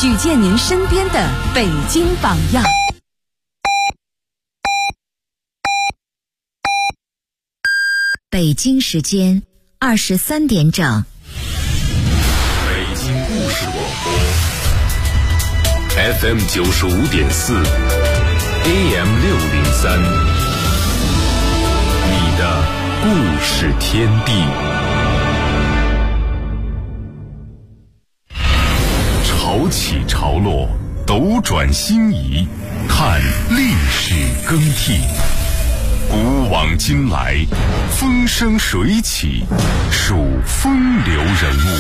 举荐您身边的北京榜样。 北京时间23点整。 北京故事广播 FM 95.4 AM 603，你的故事天地。潮起潮落，斗转星移，看历史更替。古往今来，风生水起，数风流人物。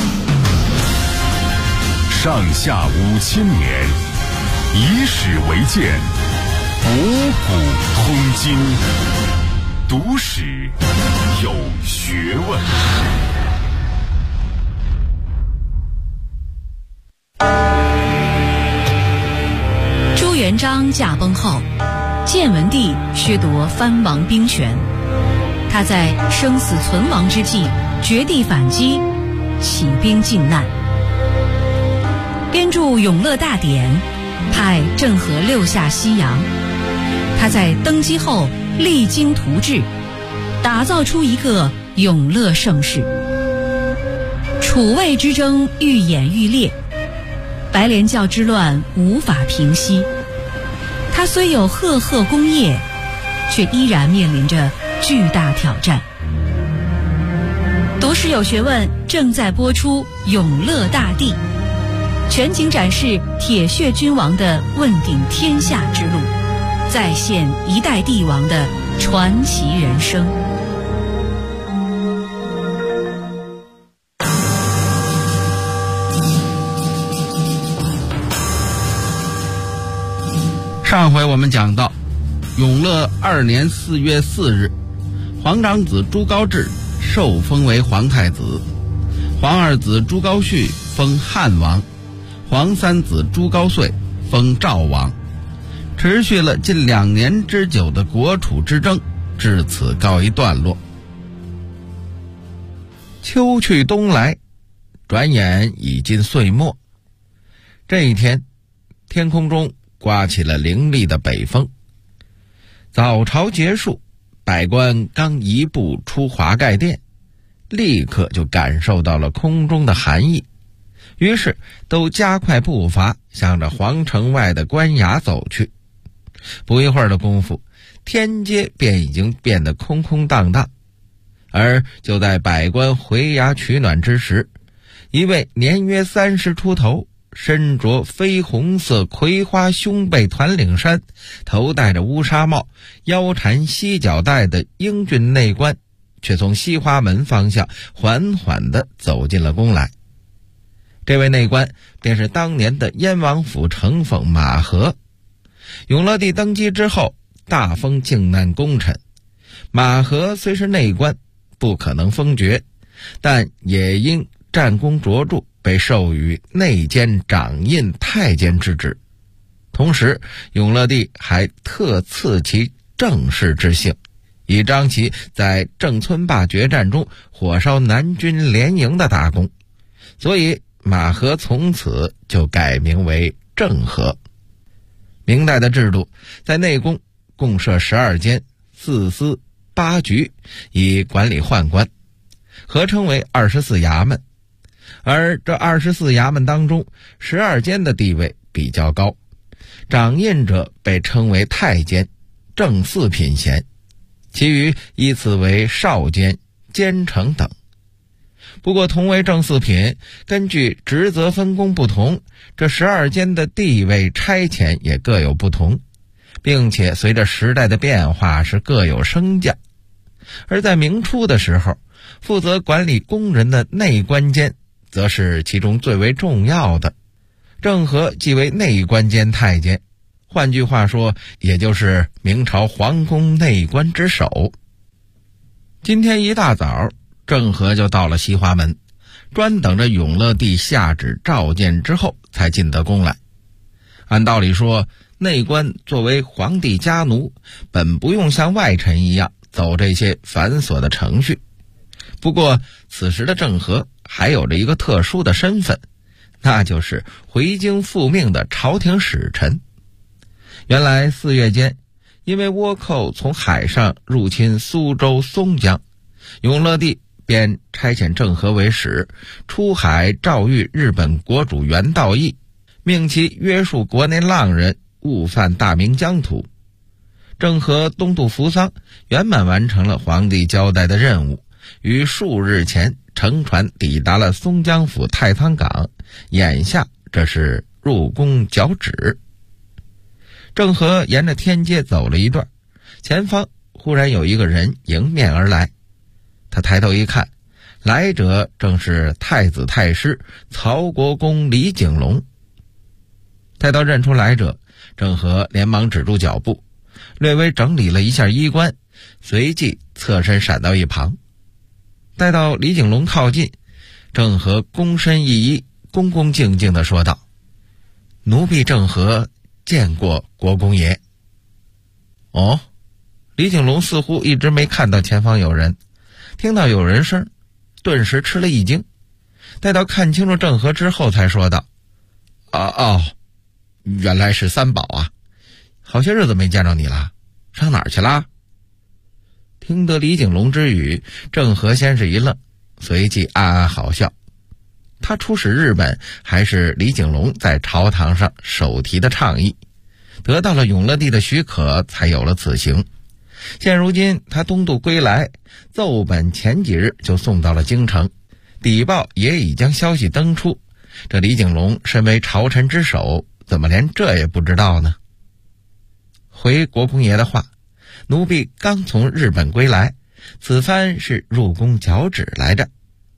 上下5000年，以史为鉴，博古通今，读史有学问。 朱元璋驾崩后，建文帝削夺藩王兵权，他在生死存亡之际绝地反击，起兵靖难，编著《永乐大典》，派郑和六下西洋。他在登基后励精图治，打造出一个永乐盛世。楚魏之争愈演愈烈，白莲教之乱无法平息。他虽有赫赫功业，却依然面临着巨大挑战。读史有学问正在播出《永乐大帝》，全景展示铁血君王的问鼎天下之路，再现一代帝王的传奇人生。 上回我们讲到，永乐2年4月4日，皇长子朱高炽受封为皇太子，皇二子朱高煦封汉王，皇三子朱高燧封赵王。持续了近2年之久的国楚之争至此告一段落。秋去冬来，转眼已近岁末。这一天，天空中刮起了凌厉的北风。早朝结束，百官刚一步出华盖殿，立刻就感受到了空中的寒意，于是都加快步伐向着皇城外的官衙走去。不一会儿的功夫，天街便已经变得空空荡荡。而就在百官回衙取暖之时，一位年约30出头，身着绯红色葵花胸背团领衫，头戴着乌纱帽，腰缠犀角带的英俊内官，却从西华门方向缓缓地走进了宫来。这位内官便是当年的燕王府承奉马和。永乐帝登基之后，大封靖难功臣，马和虽是内官，不可能封爵，但也因战功卓著被授予内监掌印太监之职。同时，永乐帝还特赐其正氏之姓，以彰其在郑村坝决战中火烧南军联营的大功，所以马和从此就改名为郑和。明代的制度，在内宫共设12监、4司、8局，以管理宦官，合称为24衙门。而这24衙门当中，12监的地位比较高，掌印者被称为太监、正四品衔，其余依次为少监、监丞等。不过同为正四品，根据职责分工不同，这12监的地位差遣也各有不同，并且随着时代的变化是各有升降。而在明初的时候，负责管理工人的内官监则是其中最为重要的。郑和即为内官监太监，换句话说，也就是明朝皇宫内官之首。今天一大早，郑和就到了西华门，专等着永乐帝下旨召见之后才进得宫来。按道理说，内官作为皇帝家奴，本不用像外臣一样走这些繁琐的程序。不过此时的郑和还有着一个特殊的身份， 那就是回京复命的朝廷使臣。原来4月间，因为倭寇从海上入侵苏州松江，永乐帝便差遣郑和为使，出海诏谕日本国主袁道义，命其约束国内浪人，勿犯大明疆土。郑和东渡扶桑，圆满完成了皇帝交代的任务，于数日前乘船抵达了松江府太仓港，眼下这是入宫脚旨。郑和沿着天街走了一段，前方忽然有一个人迎面而来。他抬头一看，来者正是太子太师曹国公李景龙。待到认出来者，郑和连忙止住脚步，略微整理了一下衣冠，随即侧身闪到一旁。待到李景龙靠近，郑和躬身一揖，恭恭敬敬地说道：“奴婢郑和见过国公爷。”哦，李景龙似乎一直没看到前方有人，听到有人声，顿时吃了一惊。待到看清楚郑和之后，才说道：“原来是三宝啊，好些日子没见着你了，上哪儿去啦？”听得李景龙之语，郑和先是一愣，随即暗暗好笑。他出使日本，还是李景龙在朝堂上手提的倡议，得到了永乐帝的许可，才有了此行。现如今他东渡归来，奏本前几日就送到了京城，邸报也已将消息登出。这李景龙身为朝臣之首，怎么连这也不知道呢？回国公爷的话，奴婢刚从日本归来，此番是入宫脚旨来着。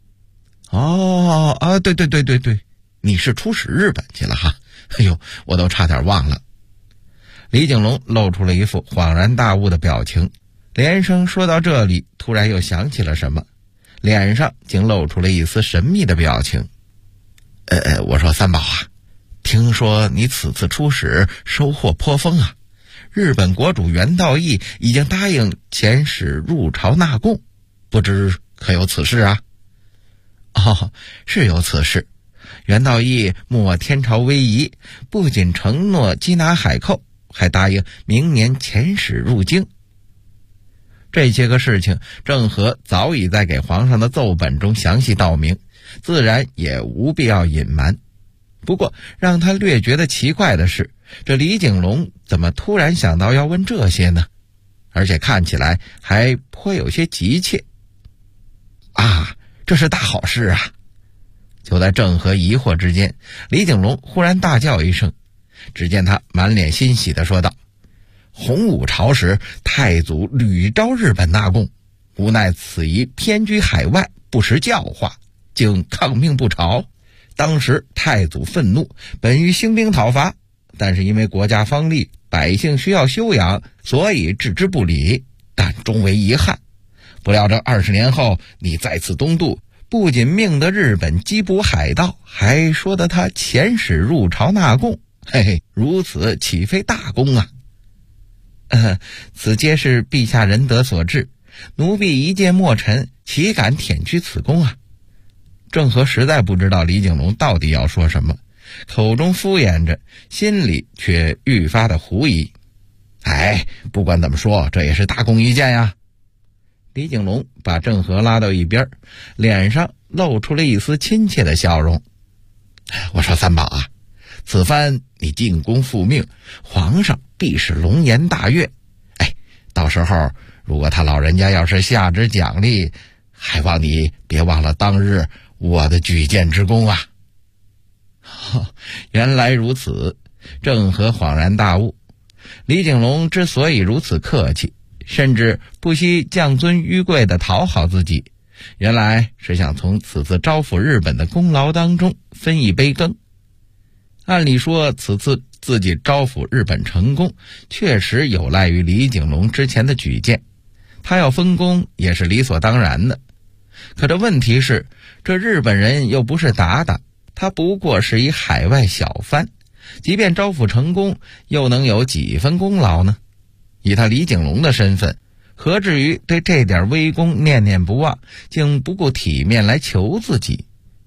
对，你是出使日本去了哈，哎呦，我都差点忘了。李景龙露出了一副恍然大悟的表情，连声说到这里，突然又想起了什么，脸上竟露出了一丝神秘的表情。我说三宝啊，听说你此次出使收获颇丰啊，日本国主袁道义已经答应遣使入朝纳贡，不知可有此事啊？是有此事。袁道义莫天朝威仪，不仅承诺缉拿海寇，还答应明年遣使入京。这些个事情，郑和早已在给皇上的奏本中详细道明，自然也无必要隐瞒。不过让他略觉得奇怪的是，这李景龙怎么突然想到要问这些呢？而且看起来还颇有些急切。这是大好事啊！就在郑和疑惑之间，李景龙忽然大叫一声，只见他满脸欣喜地说道：“洪武朝时，太祖屡召日本纳贡，无奈此夷偏居海外，不识教化，竟抗命不朝。当时太祖愤怒，本欲兴兵讨伐，但是因为国家方力，百姓需要休养，所以置之不理，但终为遗憾。不料这20年后，你再次东渡，不仅命得日本缉捕海盗，还说得他遣使入朝纳贡，如此岂非大功啊？此皆是陛下仁德所致，奴婢一介末臣，岂敢舔去此功啊？郑和实在不知道李景龙到底要说什么，口中敷衍着，心里却愈发的狐疑。不管怎么说，这也是大功一件呀。李景龙把郑和拉到一边，脸上露出了一丝亲切的笑容。我说三宝啊，此番你进宫复命，皇上必是龙颜大悦。到时候如果他老人家要是下旨奖励，还望你别忘了当日我的举荐之功啊。原来如此，郑和恍然大悟。李景龙之所以如此客气，甚至不惜降尊纡贵地讨好自己，原来是想从此次招抚日本的功劳当中分一杯羹。按理说此次自己招抚日本成功，确实有赖于李景龙之前的举荐，他要分功也是理所当然的。可这问题是，这日本人又不是鞑靼，他不过是一海外小藩，即便招抚成功，又能有几分功劳呢？以他李景龙的身份，何至于对这点微功念念不忘，竟不顾体面来求自己？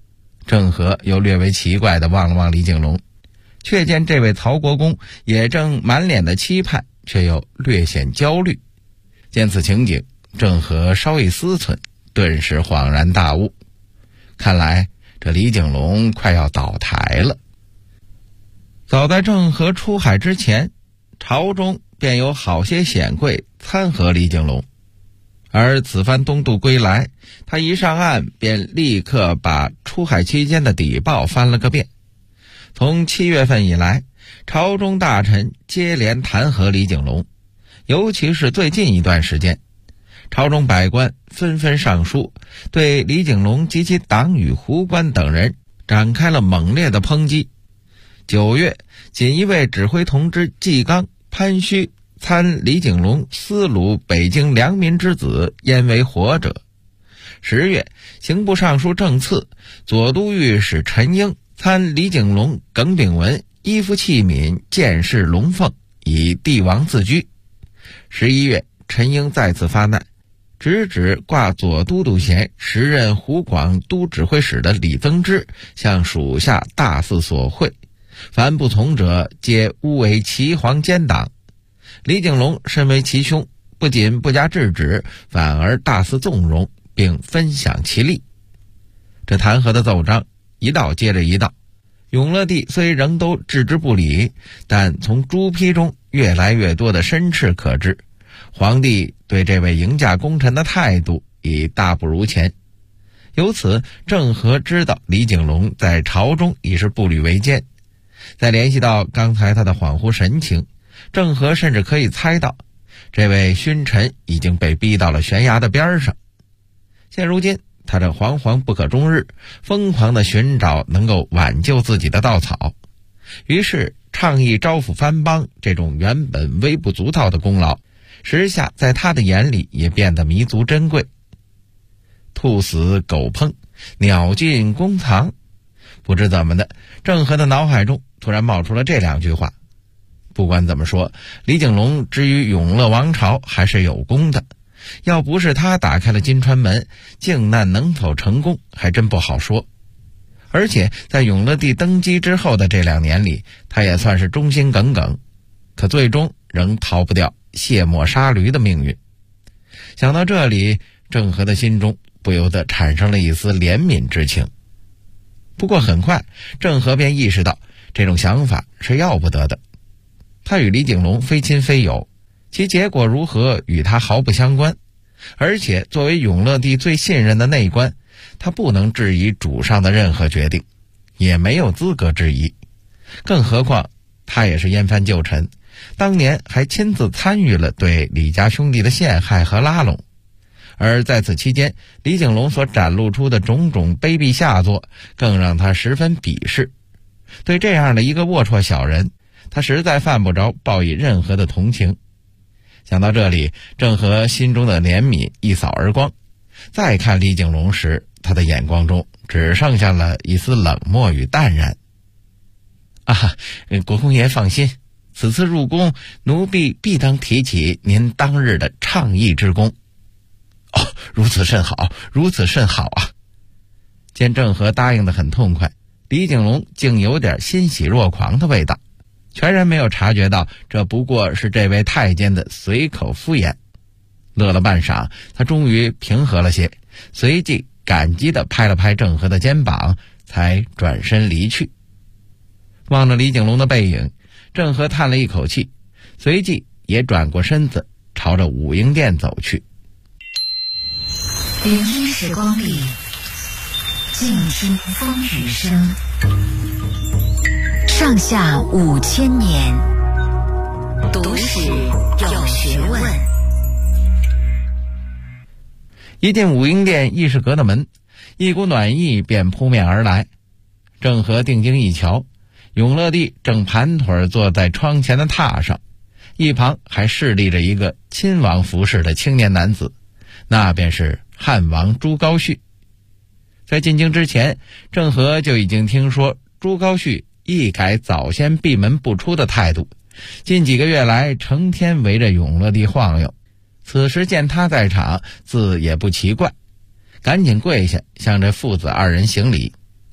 郑和又略为奇怪地望了望李景龙，却见这位曹国公也正满脸的期盼，却又略显焦虑。见此情景，郑和稍一思忖，顿时恍然大悟，看来这李景龙快要倒台了。早在郑和出海之前，朝中便有好些显贵参合李景龙，而此番东渡归来，他一上岸便立刻把出海期间的底报翻了个遍。从7月份以来，朝中大臣接连弹劾李景龙，尤其是最近一段时间，朝中百官纷纷上书，对李景龙及其党羽胡官等人展开了猛烈的抨击。9月，锦衣卫指挥同知纪纲、潘须参李景龙私掳北京良民之子，焉为活者。10月，刑部尚书郑赐、左都御史陈英参李景龙耿炳文衣服器皿见识龙凤，以帝王自居。11月，陈英再次发难，直指挂左都督衔时任湖广都指挥使的李增之向属下大肆索贿，凡不从者皆诬为齐皇奸党。李景龙身为其兄，不仅不加制止，反而大肆纵容并分享其利。这弹劾的奏章一道接着一道，永乐帝虽仍都置之不理，但从朱批中越来越多的申斥可知，皇帝对这位迎驾功臣的态度已大不如前。由此，郑和知道李景龙在朝中已是步履维艰。再联系到刚才他的恍惚神情，郑和甚至可以猜到，这位勋臣已经被逼到了悬崖的边上。现如今，他这惶惶不可终日，疯狂地寻找能够挽救自己的稻草。于是，倡议招抚藩邦这种原本微不足道的功劳，时下在他的眼里也变得弥足珍贵。兔死狗烹，鸟尽弓藏。不知怎么的，郑和的脑海中突然冒出了这2句话。不管怎么说，李景龙之于永乐王朝还是有功的，要不是他打开了金川门，靖难能否成功还真不好说。而且在永乐帝登基之后的这2年里，他也算是忠心耿耿，可最终仍逃不掉卸磨杀驴的命运。想到这里，郑和的心中不由得产生了一丝怜悯之情。不过很快，郑和便意识到这种想法是要不得的。他与李景龙非亲非友，其结果如何与他毫不相关，而且作为永乐帝最信任的内官，他不能质疑主上的任何决定，也没有资格质疑。更何况他也是燕藩旧臣，当年还亲自参与了对李家兄弟的陷害和拉拢。而在此期间，李景龙所展露出的种种卑鄙下作，更让他十分鄙视。对这样的一个龌龊小人，他实在犯不着报以任何的同情。想到这里，郑和心中的怜悯一扫而光。再看李景龙时，他的眼光中只剩下了一丝冷漠与淡然。国公爷放心，此次入宫，奴婢必当提起您当日的倡议之功。如此甚好，如此甚好啊！见郑和答应得很痛快，李景龙竟有点欣喜若狂的味道，全然没有察觉到这不过是这位太监的随口敷衍。乐了半晌，他终于平和了些，随即感激地拍了拍郑和的肩膀，才转身离去。望着李景龙的背影，郑和叹了一口气，随即也转过身子朝着武英殿走去。 聆听时光里，静听风雨声。上下5000年，读史有学问。 一进武英殿议事阁的门，一股暖意便扑面而来。郑和定睛一瞧，永乐帝正盘腿坐在窗前的榻上，一旁还侍立着一个亲王服饰的青年男子，那便是汉王朱高煦。在进京之前，郑和就已经听说朱高煦一改早先闭门不出的态度，近几个月来成天围着永乐帝晃悠。此时见他在场，自也不奇怪，赶紧跪下向这父子2人行礼。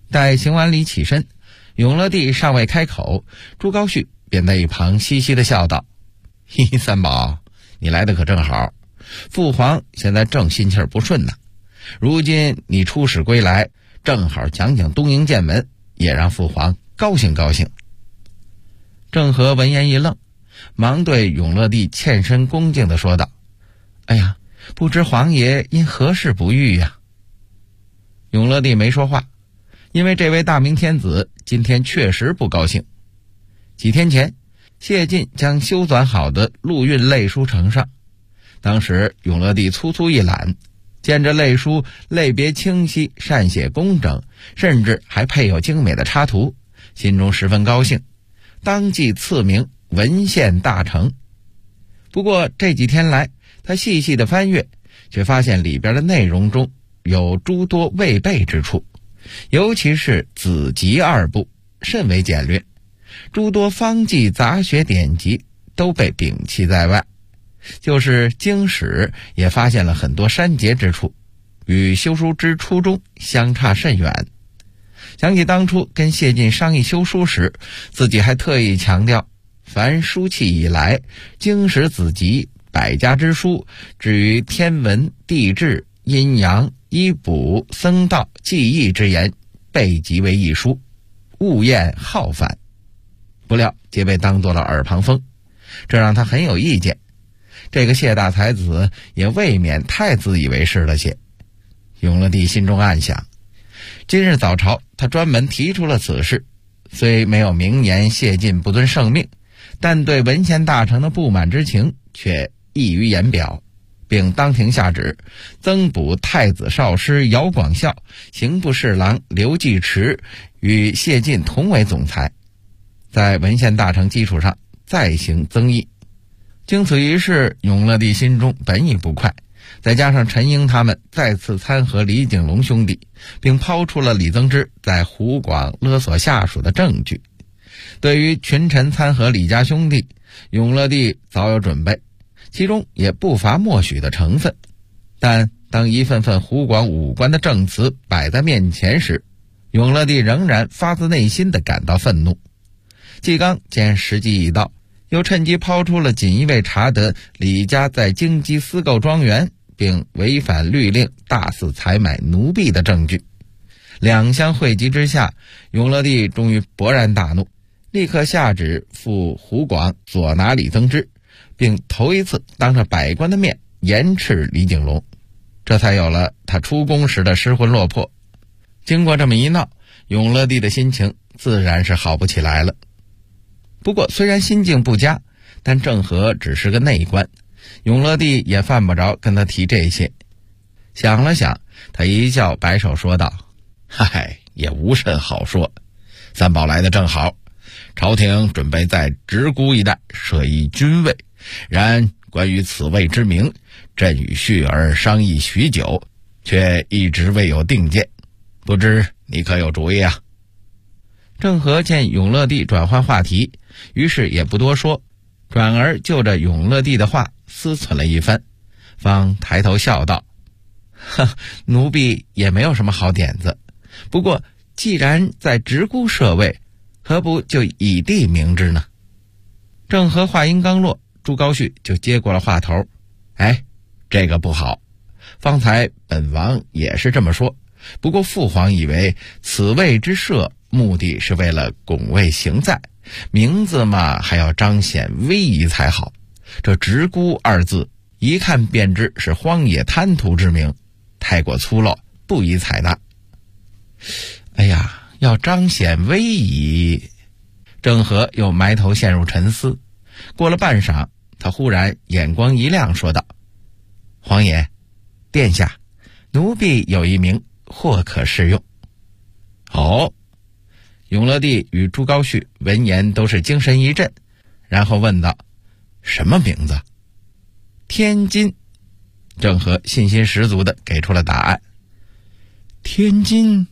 待行完礼起身，永乐帝尚未开口，朱高煦便在一旁嘻嘻地笑道：嘿，三宝，你来的可正好，父皇现在正心气儿不顺呢，如今你出使归来，正好讲讲东瀛见闻，也让父皇高兴高兴。郑和闻言一愣，忙对永乐帝欠身恭敬地说道：哎呀，不知皇爷因何事不遇呀？永乐帝没说话，因为这位大明天子今天确实不高兴。几天前，谢晋将修纂好的陆运类书呈上，当时永乐帝粗粗一览，见这类书类别清晰，善写工整，甚至还配有精美的插图，心中十分高兴，当即赐名文献大成。不过这几天来，他细细的翻阅，却发现里边的内容中有诸多未备之处，尤其是子集二部甚为简略，诸多方剂杂学典籍都被摒弃在外，就是经史也发现了很多删节之处，与修书之初衷相差甚远。想起当初跟谢晋商议修书时，自己还特意强调，凡书契以来，经史子集百家之书，至于天文地质阴阳医卜僧道技艺之言，备集为一书，勿厌浩繁。不料皆被当作了耳旁风，这让他很有意见。这个谢大才子也未免太自以为是了些。永乐帝心中暗想，今日早朝他专门提出了此事，虽没有明言谢晋不遵圣命，但对文献大成的不满之情却溢于言表，并当庭下旨增补太子少师姚广孝、刑部侍郎刘继迟与谢晋同为总裁，在文献大成基础上再行增益。经此一事，永乐帝心中本已不快，再加上陈英他们再次参合李景龙兄弟，并抛出了李增之在湖广勒索下属的证据，对于群臣参合李家兄弟，永乐帝早有准备，其中也不乏默许的成分。但当一份份湖广武官的证词摆在面前时，永乐帝仍然发自内心地感到愤怒。纪纲见时机已到，又趁机抛出了锦衣卫查得李家在京畿私购庄园，并违反律令大肆采买奴婢的证据。两相汇集之下，永乐帝终于勃然大怒，立刻下旨赴湖广索拿李增之，并头一次当着百官的面严斥李景龙，这才有了他出宫时的失魂落魄。经过这么一闹，永乐帝的心情自然是好不起来了。不过虽然心境不佳，但郑和只是个内官，永乐帝也犯不着跟他提这些。想了想，他一笑摆手说道：嗨，也无甚好说，三宝来的正好，朝廷准备在直沽一带设一军位，然关于此位之名，朕与旭儿商议许久，却一直未有定见，不知你可有主意啊？郑和见永乐帝转换话题，于是也不多说，转而就着永乐帝的话思忖了一番，方抬头笑道：奴婢也没有什么好点子，不过既然在直沽设位，何不就以地明之呢？郑和话音刚落，朱高煦就接过了话头：哎，这个不好，方才本王也是这么说，不过父皇以为此位之设目的是为了拱卫行在，名字嘛还要彰显威仪才好，这直沽二字一看便知是荒野滩涂之名，太过粗陋，不宜采纳。哎呀，要彰显威仪。郑和又埋头陷入沉思，过了半晌，他忽然眼光一亮，说道：皇爷，殿下，奴婢有一名，或可适用。哦。永乐帝与朱高煦闻言都是精神一振，然后问道：什么名字？天津。郑和信心十足地给出了答案。天津？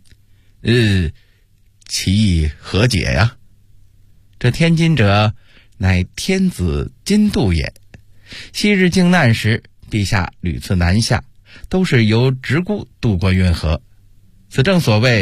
其意何解呀？这天津者，乃天子津渡也。昔日靖难时，陛下屡次南下，都是由直沽渡过运河，此正所谓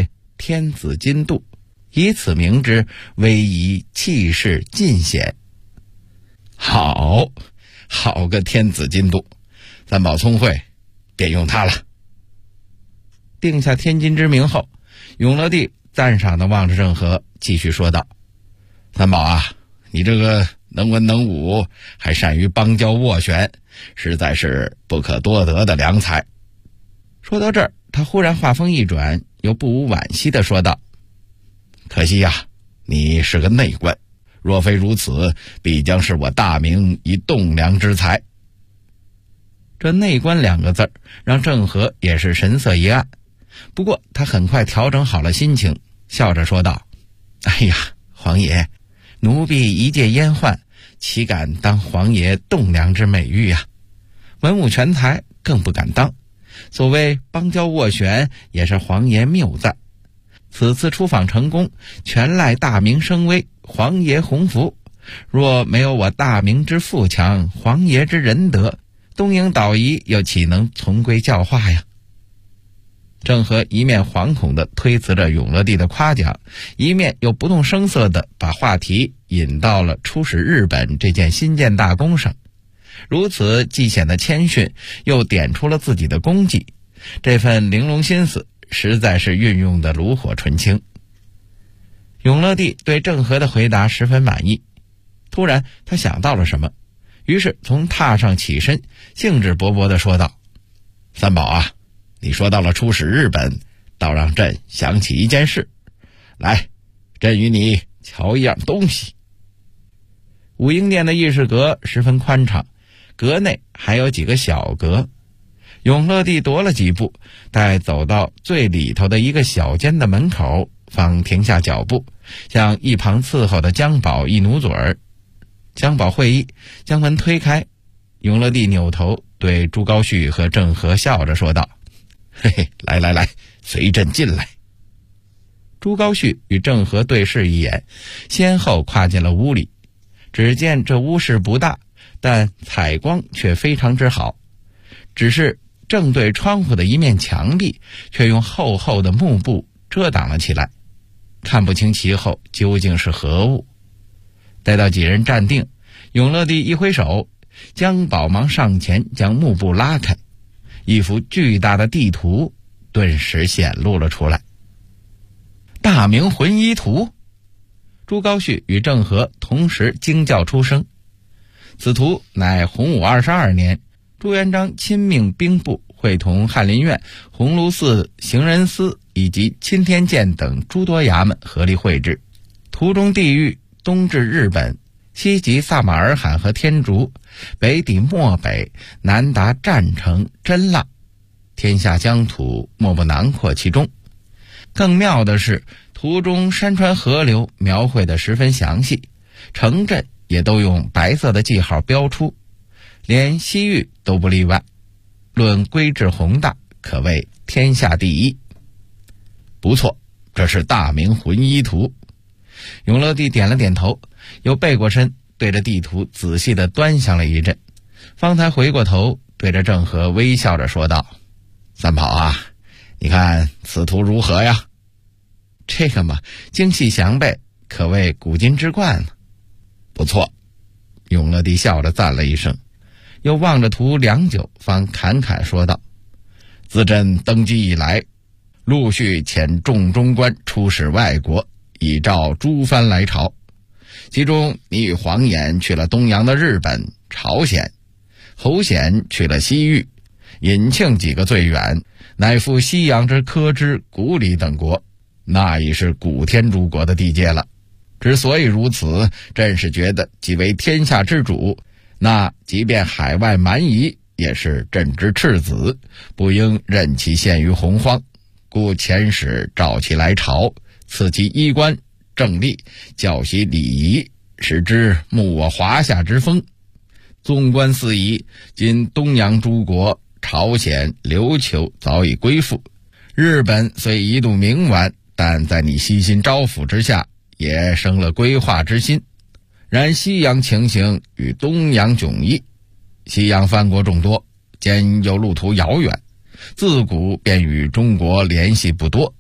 天子金度，以此名之，威仪气势尽显。好个天子金度，三宝聪慧，便用它了。定下天津之名后，永乐帝赞赏地望着郑和，继续说道：三宝啊，你这个能文能武，还善于邦交斡旋，实在是不可多得的良才。说到这儿，他忽然话锋一转，又不无惋惜地说道：可惜呀，你是个内官，若非如此，必将是我大明一栋梁之才。这内官两个字让郑和也是神色一暗，不过他很快调整好了心情，笑着说道：哎呀，皇爷，奴婢一介阉宦，岂敢当皇爷栋梁之美誉啊？文武全才更不敢当，所谓邦交斡旋，也是皇爷谬赞。此次出访成功，全赖大明声威，皇爷洪福。若没有我大明之富强，皇爷之仁德，东瀛岛夷又岂能从归教化呀？郑和一面惶恐地推辞着永乐帝的夸奖，一面又不动声色地把话题引到了出使日本这件新建大功上。如此既显得谦逊，又点出了自己的功绩，这份玲珑心思实在是运用的炉火纯青。永乐帝对郑和的回答十分满意，突然他想到了什么，于是从榻上起身，兴致勃勃地说道：三宝啊，你说到了出使日本，倒让朕想起一件事。来，朕与你瞧一样东西。武英殿的议事阁十分宽敞，阁内还有几个小阁。永乐帝踱了几步，待走到最里头的一个小间的门口，方停下脚步，向一旁伺候的姜宝一努嘴儿。姜宝会意，将门推开。永乐帝扭头对朱高煦和郑和笑着说道：嘿嘿，来，随朕进来。朱高煦与郑和对视一眼，先后跨进了屋里。只见这屋室不大，但采光却非常之好，只是正对窗户的一面墙壁却用厚厚的幕布遮挡了起来，看不清其后究竟是何物。待到几人站定，永乐帝一挥手，姜宝忙上前将幕布拉开，一幅巨大的地图顿时显露了出来。大明浑仪图！朱高煦与郑和同时惊叫出声。此图乃洪武22年朱元璋亲命兵部会同翰林院、鸿胪寺行人司以及钦天监等诸多衙门合力绘制。图中地域东至日本，西及萨马尔罕和天竺，北抵漠北，南达占城、真腊，天下疆土莫不囊括其中。更妙的是，图中山川河流描绘得十分详细，城镇也都用白色的记号标出，连西域都不例外。论规制宏大，可谓天下第一。不错，这是大明浑仪图。永乐帝点了点头，又背过身，对着地图仔细地端详了一阵，方才回过头，对着郑和微笑着说道：三宝啊，你看此图如何呀？这个嘛，精细详备，可谓古今之冠呢。不错，永乐帝笑着赞了一声，又望着图良久，方侃侃说道：自朕登基以来，陆续遣众中官出使外国，以召诸藩来朝。其中你与黄衍去了东洋的日本、朝鲜，侯显去了西域，尹庆几个最远，乃赴西洋之科之、古里等国，那已是古天竺国的地界了。之所以如此，朕是觉得即为天下之主，那即便海外蛮夷也是朕之赤子，不应任其陷于洪荒，故遣使召其来朝，赐其衣冠正立，教习礼仪，使之慕我华夏之风。纵观四夷，今东洋诸国，朝鲜、琉球早已归附，日本虽一度冥顽，但在你悉心招抚之下，也生了归化之心。然西洋情形与东洋迥异，西洋藩国众多，兼又路途遥远，自古便与中国联系不多，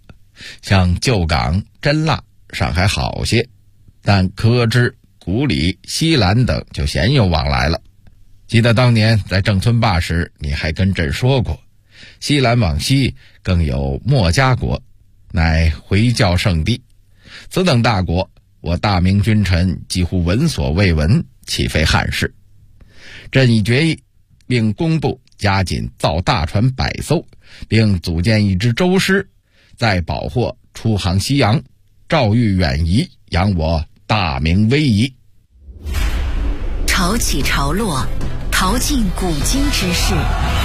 像旧港、真腊上还好些，但柯支、古里、西兰等就鲜有往来了。记得当年在郑村坝时，你还跟朕说过，西兰往西更有墨家国，乃回教圣地。此等大国，我大明君臣几乎闻所未闻，岂非汉事？朕已决议，并公布加紧造大船100艘，并组建一支舟师，再保获出航西洋，照御远夷，扬我大明威仪。 潮起潮落，淘尽古今之事，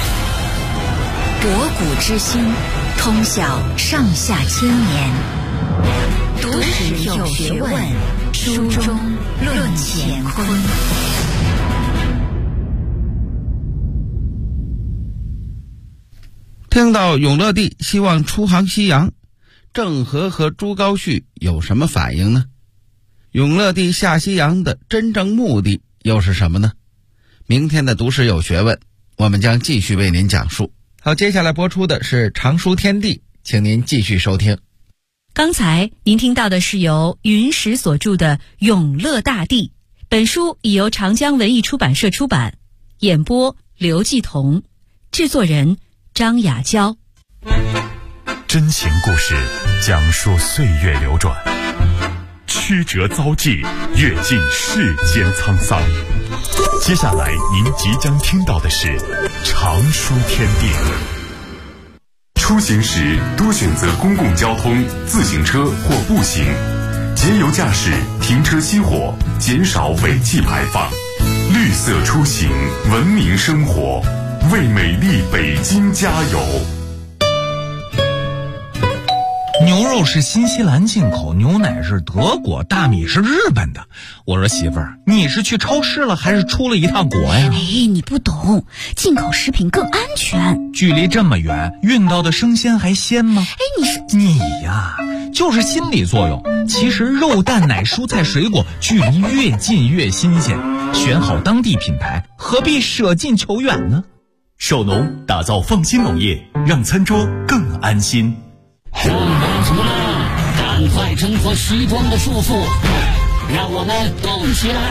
博古之今，通晓上下千年。读史有学问，书中论乾坤。 听到永乐帝希望出航西洋，郑和和朱高煦有什么反应呢？永乐帝下西洋的真正目的又是什么呢？明天的读史有学问，我们将继续为您讲述。好，接下来播出的是常书天地，请您继续收听。 刚才您听到的是由云石所著的《永乐大帝》，本书已由长江文艺出版社出版，演播刘继彤，制作人张雅娇。 真情故事讲述岁月流转，曲折遭际，阅尽世间沧桑。接下来您即将听到的是常书天地。出行时多选择公共交通、自行车或步行，节油驾驶，停车熄火，减少尾气排放。绿色出行，文明生活，为美丽北京加油。 牛肉是新西兰进口，牛奶是德国，大米是日本的。我说媳妇儿，你是去超市了还是出了一趟国呀？ 你不懂，进口食品更安全。 距离这么远，运到的生鲜还鲜吗？你呀，就是心理作用。其实肉蛋奶蔬菜水果距离越近越新鲜，选好当地品牌，何必舍近求远呢？ 首农打造放心农业，让餐桌更安心。 上班族了，赶快挣脱西装的束缚，让我们动起来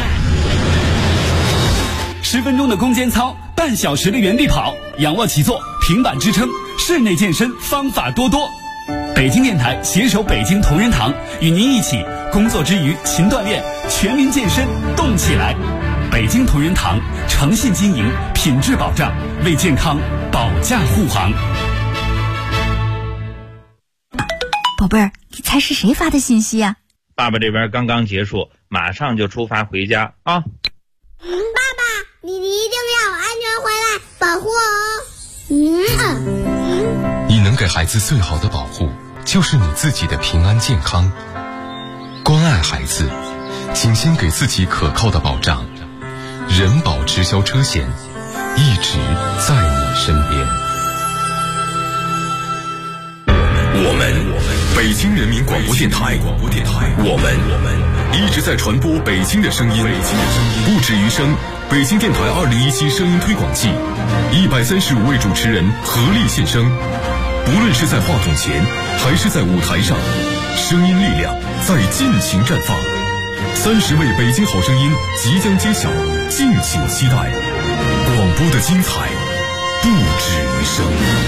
！10分钟的攻坚操，半小时的原地跑，仰卧起坐，平板支撑，室内健身方法多多。北京电台携手北京同仁堂，与您一起工作之余勤锻炼，全民健身动起来。北京同仁堂诚信经营，品质保障，为健康保驾护航。 宝贝儿，你猜是谁发的信息啊？ 爸爸这边刚刚结束，马上就出发回家啊！ 爸爸，你一定要安全回来，保护我。 你能给孩子最好的保护，就是你自己的平安健康。关爱孩子，请先给自己可靠的保障。人保直销车险，一直在你身边。 我们北京人民广播电台，我们一直在传播北京的声音。不止于声，北京电台2017声音推广季，135位主持人合力献声。不论是在话筒前，还是在舞台上，声音力量在尽情绽放。30位北京好声音即将揭晓，敬请期待。广播的精彩，不止于声。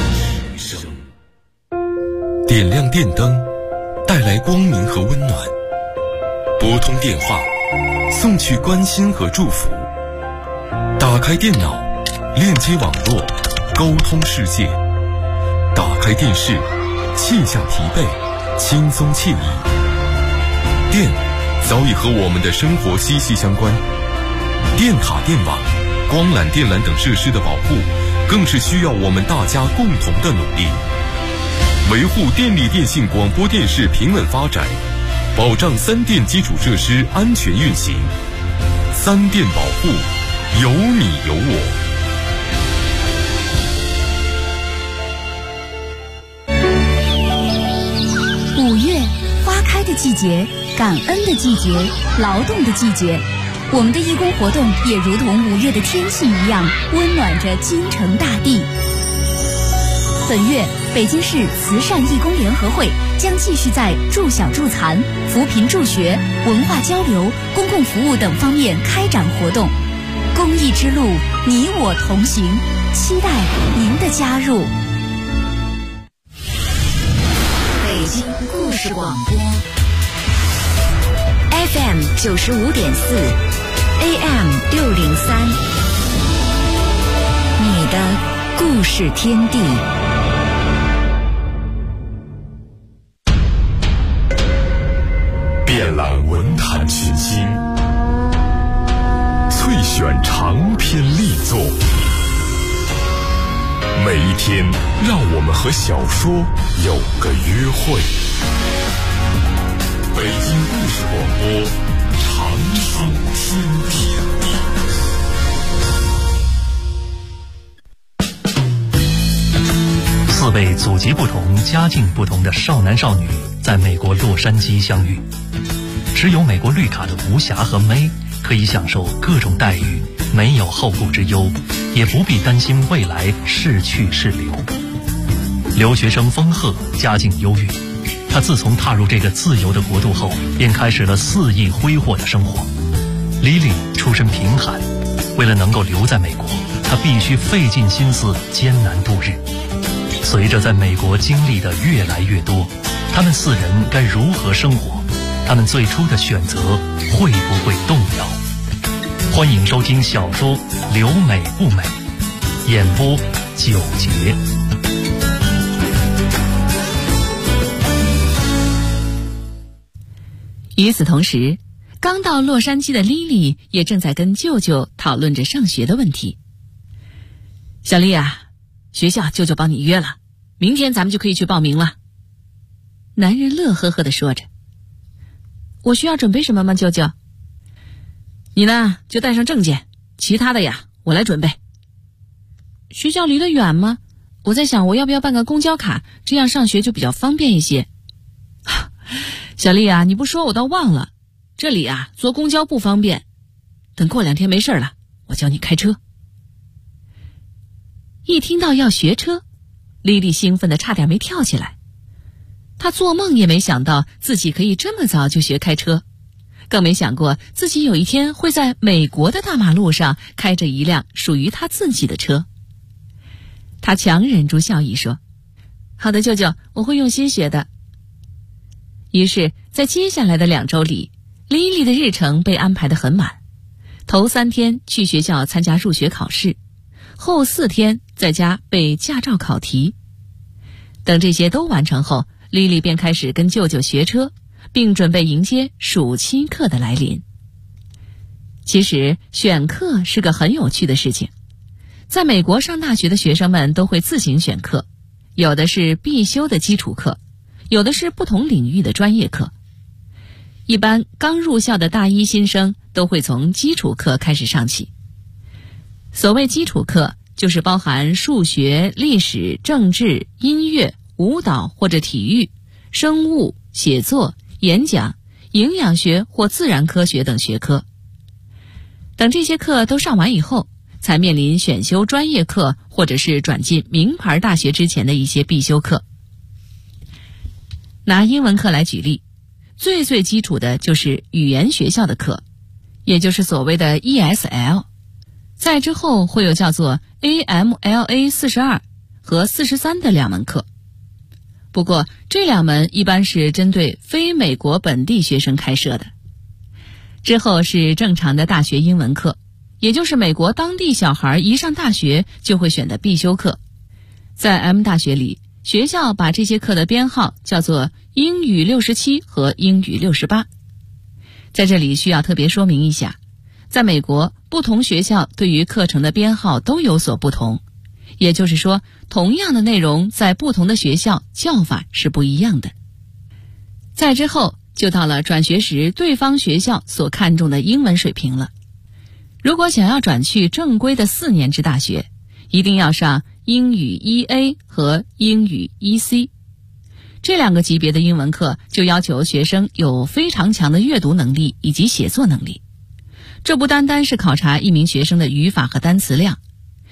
点亮电灯，带来光明和温暖；拨通电话，送去关心和祝福；打开电脑，链接网络，沟通世界；打开电视，卸下疲惫，轻松惬意。电早已和我们的生活息息相关，电塔、电网、光缆、电缆等设施的保护，更是需要我们大家共同的努力。维护电力电信广播电视平稳发展，保障3电基础设施安全运行。3电保护，有你有我。 5月，花开的季节，感恩的季节，劳动的季节。我们的义工活动也如同5月的天气一样，温暖着京城大地。本月北京市慈善义工联合会将继续在助小助残、扶贫助学、文化交流、公共服务等方面开展活动。公益之路，你我同行，期待您的加入。 北京故事广播 FM 95.4 AM 603，你的故事天地。 遍览文坛群星，萃选长篇力作，每一天让我们和小说有个约会。北京故事广播，长寿天地。 4位祖籍不同、家境不同的少男少女在美国洛杉矶相遇，持有美国绿卡的吴霞和May可以享受各种待遇，没有后顾之忧，也不必担心未来是去是留。留学生丰赫家境优越，他自从踏入这个自由的国度后，便开始了肆意挥霍的生活。Lily 出身贫寒，为了能够留在美国，他必须费尽心思艰难度日。随着在美国经历的越来越多，他们4人该如何生活？他们最初的选择会不会动摇？欢迎收听小说《留美不美》，演播9节。 与此同时，刚到洛杉矶的莉莉也正在跟舅舅讨论着上学的问题。小丽啊，学校舅舅帮你约了，明天咱们就可以去报名了。男人乐呵呵地说着。我需要准备什么吗，舅舅？你呢，就带上证件，其他的呀，我来准备。学校离得远吗？我在想我要不要办个公交卡，这样上学就比较方便一些。小丽啊，你不说我倒忘了，这里啊坐公交不方便，等过2天没事了，我教你开车。一听到要学车，莉莉兴奋得差点没跳起来。她做梦也没想到自己可以这么早就学开车，更没想过自己有一天会在美国的大马路上开着一辆属于她自己的车。她强忍住笑意说：好的舅舅，我会用心学的。于是在接下来的2周里，莉莉的日程被安排得很满。头3天去学校参加入学考试，后4天在家背驾照考题。等这些都完成后，莉莉便开始跟舅舅学车，并准备迎接暑期课的来临。其实选课是个很有趣的事情。在美国上大学的学生们都会自行选课，有的是必修的基础课，有的是不同领域的专业课。一般刚入校的大一新生都会从基础课开始上起。所谓基础课，就是包含数学、历史、政治、音乐、舞蹈或者体育、生物、写作、演讲、营养学或自然科学等学科。等这些课都上完以后，才面临选修专业课或者是转进名牌大学之前的一些必修课。拿英文课来举例，最基础的就是语言学校的课，也就是所谓的 ESL。 再之后会有叫做 AMLA 42和43的2门课。不过这2门一般是针对非美国本地学生开设的。之后是正常的大学英文课，也就是美国当地小孩一上大学就会选的必修课。在 M 大学里，学校把这些课的编号叫做英语67和英语68。在这里需要特别说明一下，在美国不同学校对于课程的编号都有所不同，也就是说同样的内容在不同的学校叫法是不一样的。再之后就到了转学时对方学校所看重的英文水平了。如果想要转去正规的4年制大学，一定要上英语 1A 和英语 1C。 这2个级别的英文课就要求学生有非常强的阅读能力以及写作能力。这不单单是考察一名学生的语法和单词量，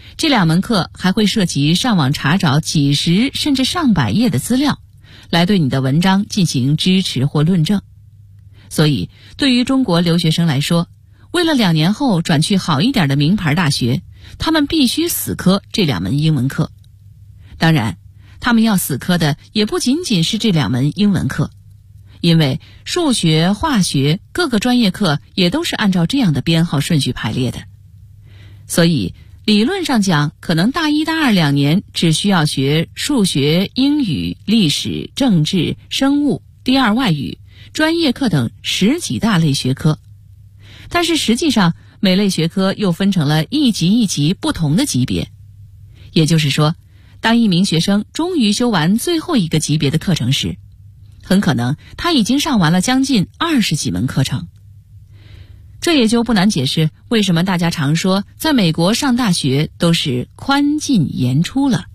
这2门课还会涉及上网查找几十甚至上百页的资料，来对你的文章进行支持或论证。所以，对于中国留学生来说，为了2年后转去好一点的名牌大学，他们必须死磕这2门英文课。当然，他们要死磕的也不仅仅是这2门英文课，因为数学、化学各个专业课也都是按照这样的编号顺序排列的。所以理论上讲，可能大1、大22年只需要学数学、英语、历史、政治、生物、第2外语、专业课等10几大类学科。但是实际上，每类学科又分成了一级一级不同的级别。也就是说，当一名学生终于修完最后一个级别的课程时，很可能他已经上完了将近20几门课程。这也就不难解释为什么大家常说在美国上大学都是宽进严出了。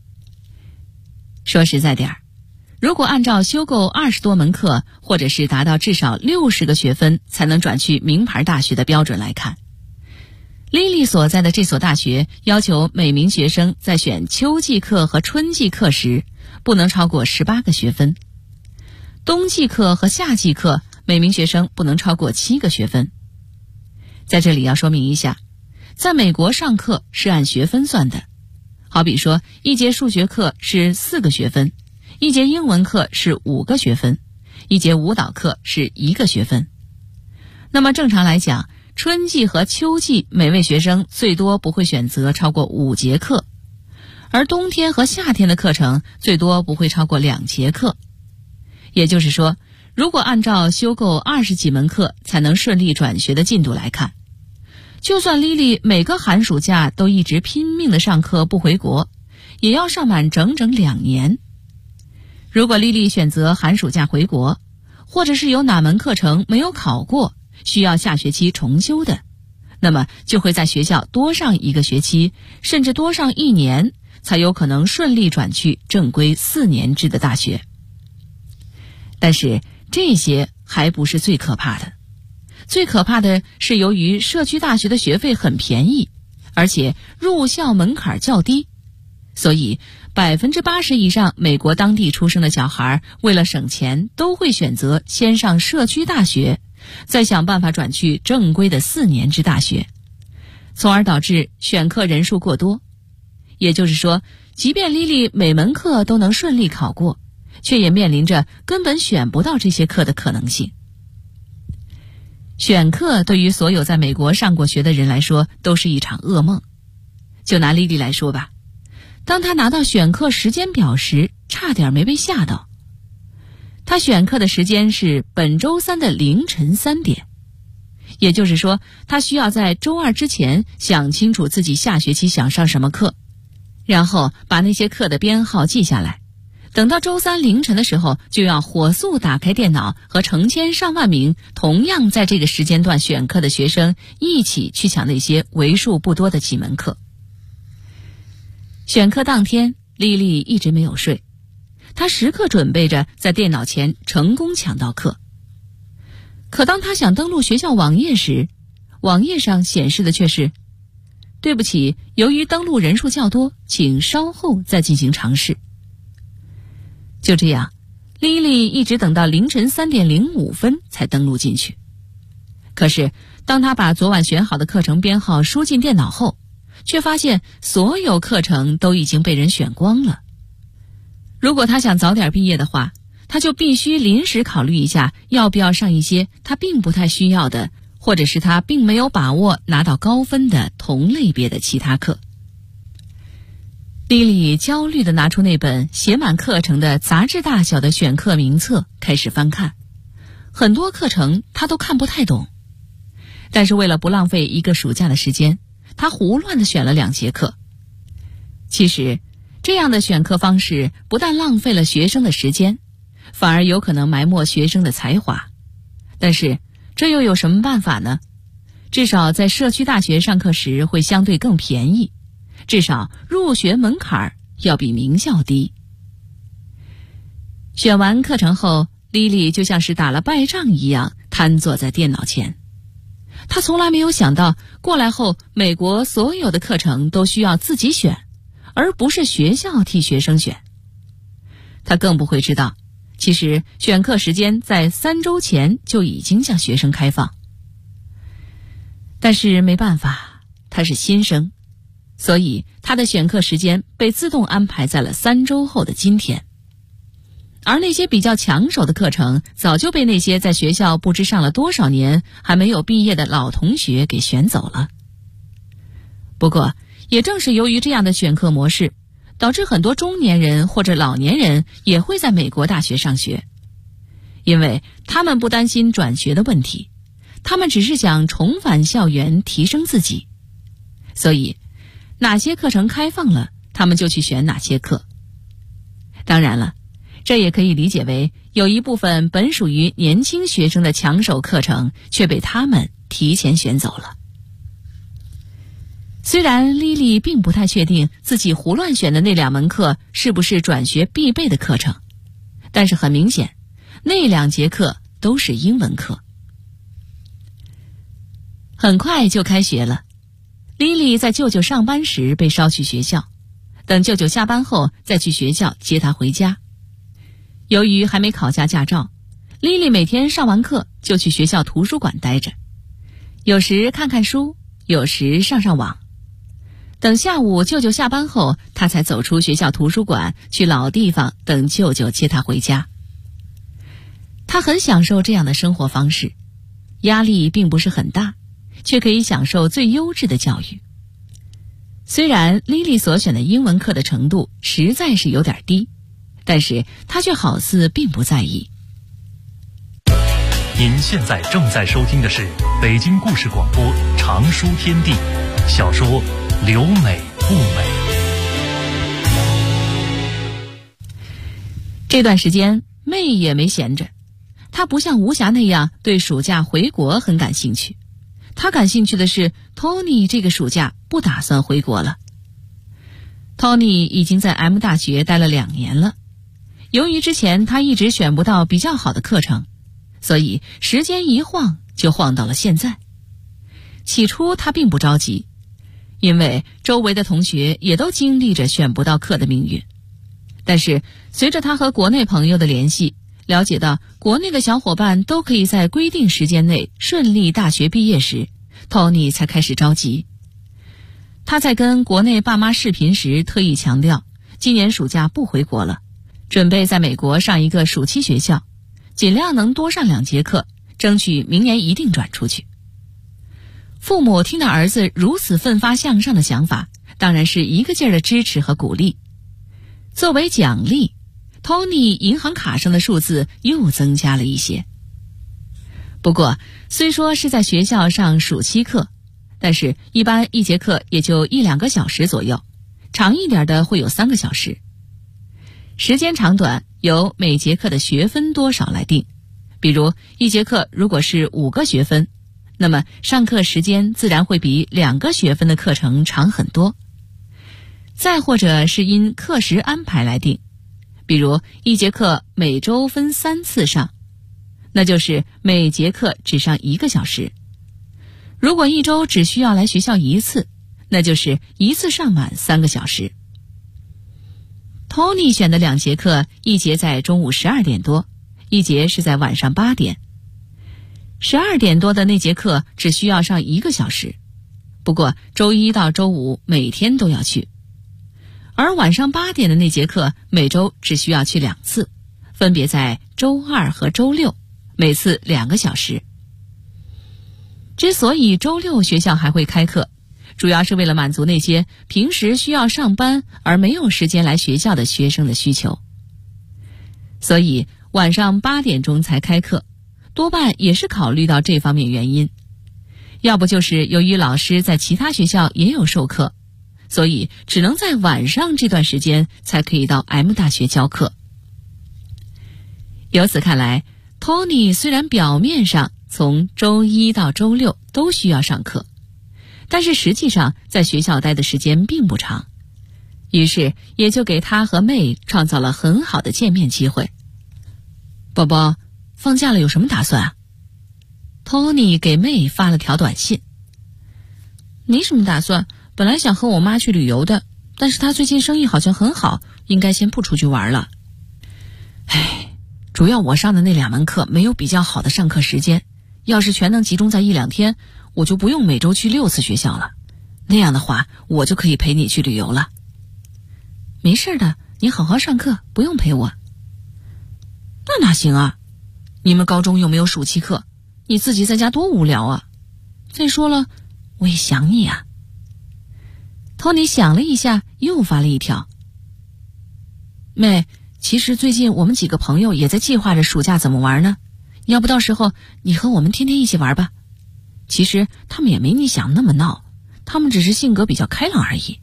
说实在点儿，如果按照修够20多门课，或者是达到至少60个学分才能转去名牌大学的标准来看，莉莉所在的这所大学要求每名学生在选秋季课和春季课时不能超过18个学分，冬季课和夏季课每名学生不能超过7个学分。在这里要说明一下，在美国上课是按学分算的，好比说一节数学课是4个学分，一节英文课是5个学分，一节舞蹈课是1个学分。那么正常来讲，春季和秋季每位学生最多不会选择超过5节课，而冬天和夏天的课程最多不会超过2节课。也就是说，如果按照修够20几门课才能顺利转学的进度来看，就算莉莉每个寒暑假都一直拼命的上课不回国，也要上满整整2年。如果莉莉选择寒暑假回国，或者是有哪门课程没有考过，需要下学期重修的，那么就会在学校多上1个学期，甚至多上1年，才有可能顺利转去正规4年制的大学。但是这些还不是最可怕的，最可怕的是由于社区大学的学费很便宜，而且入校门槛较低，所以80%以上美国当地出生的小孩为了省钱，都会选择先上社区大学，再想办法转去正规的4年制大学，从而导致选课人数过多。也就是说，即便莉莉每门课都能顺利考过，却也面临着根本选不到这些课的可能性。选课对于所有在美国上过学的人来说都是一场噩梦。就拿莉莉来说吧，当她拿到选课时间表时，差点没被吓到。她选课的时间是本周3的凌晨3点，也就是说，她需要在周2之前想清楚自己下学期想上什么课，然后把那些课的编号记下来，等到周3凌晨的时候，就要火速打开电脑，和成千上万名同样在这个时间段选课的学生一起去抢那些为数不多的几门课。选课当天，莉莉一直没有睡，她时刻准备着在电脑前成功抢到课。可当她想登录学校网页时，网页上显示的却是：对不起，由于登录人数较多，请稍后再进行尝试。就这样，莉莉一直等到凌晨3点05分才登录进去。可是当她把昨晚选好的课程编号输进电脑后，却发现所有课程都已经被人选光了。如果她想早点毕业的话，她就必须临时考虑一下要不要上一些她并不太需要的，或者是她并没有把握拿到高分的同类别的其他课。莉莉焦虑地拿出那本写满课程的杂志大小的选课名册，开始翻看。很多课程她都看不太懂，但是为了不浪费1个暑假的时间，她胡乱地选了2节课。其实这样的选课方式不但浪费了学生的时间，反而有可能埋没学生的才华。但是这又有什么办法呢？至少在社区大学上课时会相对更便宜，至少入学门槛要比名校低。选完课程后，莉莉就像是打了败仗一样瘫坐在电脑前。 他从来没有想到过来后美国所有的课程都需要自己选，而不是学校替学生选。他更不会知道，其实选课时间在3周前就已经向学生开放。但是没办法，他是新生，所以他的选课时间被自动安排在了3周后的今天。而那些比较抢手的课程早就被那些在学校不知上了多少年还没有毕业的老同学给选走了。不过也正是由于这样的选课模式，导致很多中年人或者老年人也会在美国大学上学，因为他们不担心转学的问题，他们只是想重返校园提升自己，所以哪些课程开放了，他们就去选哪些课。当然了，这也可以理解为有一部分本属于年轻学生的抢手课程却被他们提前选走了。虽然莉莉并不太确定自己胡乱选的那2门课是不是转学必备的课程，但是很明显，那2节课都是英文课。很快就开学了，莉莉在舅舅上班时被捎去学校，等舅舅下班后再去学校接她回家。由于还没考下驾照，莉莉每天上完课就去学校图书馆待着，有时看看书，有时上上网。等下午舅舅下班后，她才走出学校图书馆去老地方等舅舅接她回家。她很享受这样的生活方式，压力并不是很大，却可以享受最优质的教育。虽然莉莉所选的英文课的程度实在是有点低，但是她却好似并不在意。 您现在正在收听的是北京故事广播长书天地小说《留美不美》。 这段时间妹也没闲着，她不像吴霞那样对暑假回国很感兴趣，她感兴趣的是 Tony 这个暑假不打算回国了。Tony 已经在 M 大学待了2年了，由于之前他一直选不到比较好的课程，所以时间一晃就晃到了现在。起初他并不着急，因为周围的同学也都经历着选不到课的命运。但是随着他和国内朋友的联系，了解到国内的小伙伴都可以在规定时间内顺利大学毕业时， Tony 才开始着急。他在跟国内爸妈视频时特意强调，今年暑假不回国了，准备在美国上一个暑期学校，尽量能多上2节课，争取明年一定转出去。父母听到儿子如此奋发向上的想法，当然是一个劲儿的支持和鼓励。作为奖励， Tony 银行卡上的数字又增加了一些。不过虽说是在学校上暑期课，但是一般1节课也就1-2个小时左右，长一点的会有3个小时。时间长短由每节课的学分多少来定，比如1节课如果是5个学分，那么上课时间自然会比2个学分的课程长很多。再或者是因课时安排来定，比如1节课每周分3次上，那就是每节课只上1个小时。如果1周只需要来学校1次，那就是1次上满3个小时。Tony 选的2节课，一节在中午12点多，一节是在晚上8点。12点多的那节课只需要上1个小时，不过周1到周5每天都要去。而晚上8点的那节课每周只需要去2次，分别在周2和周6，每次2个小时。之所以周6学校还会开课，主要是为了满足那些平时需要上班而没有时间来学校的学生的需求。所以晚上8点钟才开课，多半也是考虑到这方面原因。要不就是由于老师在其他学校也有授课，所以只能在晚上这段时间才可以到 M 大学教课。由此看来， Tony 虽然表面上从周1到周6都需要上课，但是实际上在学校待的时间并不长，于是也就给他和妹创造了很好的见面机会。宝宝，放假了有什么打算啊？ ，Tony 给妹发了条短信：没什么打算，本来想和我妈去旅游的，但是她最近生意好像很好，应该先不出去玩了。主要我上的那2门课没有比较好的上课时间，要是全能集中在1-2天，我就不用每周去6次学校了。那样的话，我就可以陪你去旅游了。没事的，你好好上课，不用陪我。那哪行啊？你们高中又没有暑期课，你自己在家多无聊啊！再说了，我也想你啊。Tony 想了一下，又发了一条：妹，其实最近我们几个朋友也在计划着暑假怎么玩呢，要不到时候你和我们天天一起玩吧。其实他们也没你想那么闹，他们只是性格比较开朗而已。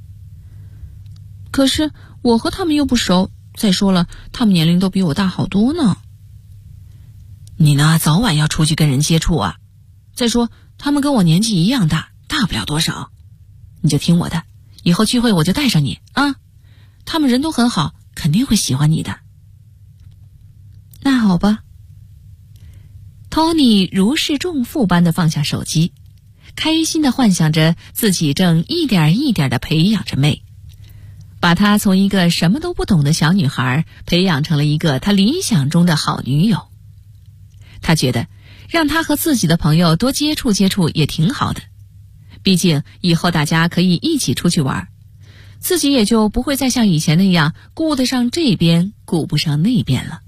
可是我和他们又不熟，再说了，他们年龄都比我大好多呢。你呢，早晚要出去跟人接触啊。再说他们跟我年纪一样大，大不了多少。你就听我的，以后聚会我就带上你啊。他们人都很好，肯定会喜欢你的。那好吧。Tony 如释重负般的放下手机，开心的幻想着自己正一点一点的培养着妹，把她从一个什么都不懂的小女孩培养成了一个他理想中的好女友。他觉得让她和自己的朋友多接触接触也挺好的，毕竟以后大家可以一起出去玩，自己也就不会再像以前那样顾得上这边顾不上那边了。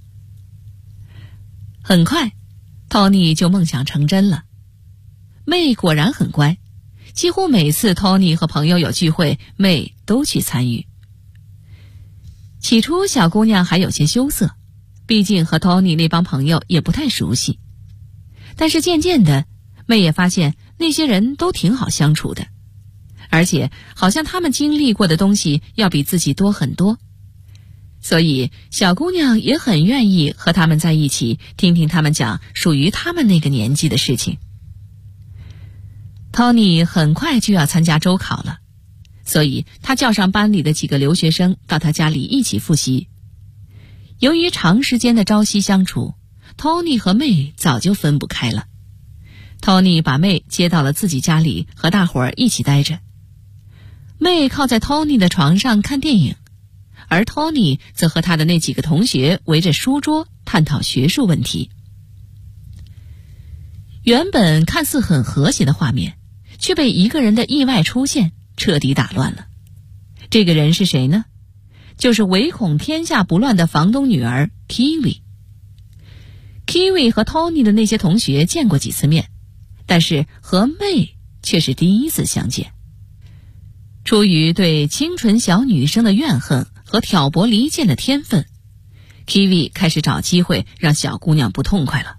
很快Tony 就梦想成真了，妹果然很乖，几乎每次 Tony 和朋友有聚会，妹都去参与。起初小姑娘还有些羞涩，毕竟和 Tony 那帮朋友也不太熟悉，但是渐渐的，妹也发现那些人都挺好相处的，而且好像他们经历过的东西要比自己多很多，所以小姑娘也很愿意和他们在一起，听听他们讲属于他们那个年纪的事情。Tony 很快就要参加周考了，所以他叫上班里的几个留学生到他家里一起复习。由于长时间的朝夕相处， Tony 和妹早就分不开了。Tony 把妹接到了自己家里，和大伙儿一起待着。妹靠在 Tony 的床上看电影，而 Tony 则和他的那几个同学围着书桌探讨学术问题。原本看似很和谐的画面，却被一个人的意外出现彻底打乱了。这个人是谁呢？就是唯恐天下不乱的房东女儿 Kiwi。Kiwi 和 Tony 的那些同学见过几次面，但是和妹却是第一次相见。出于对清纯小女生的怨恨和挑拨离间的天分， Kiwi 开始找机会让小姑娘不痛快了。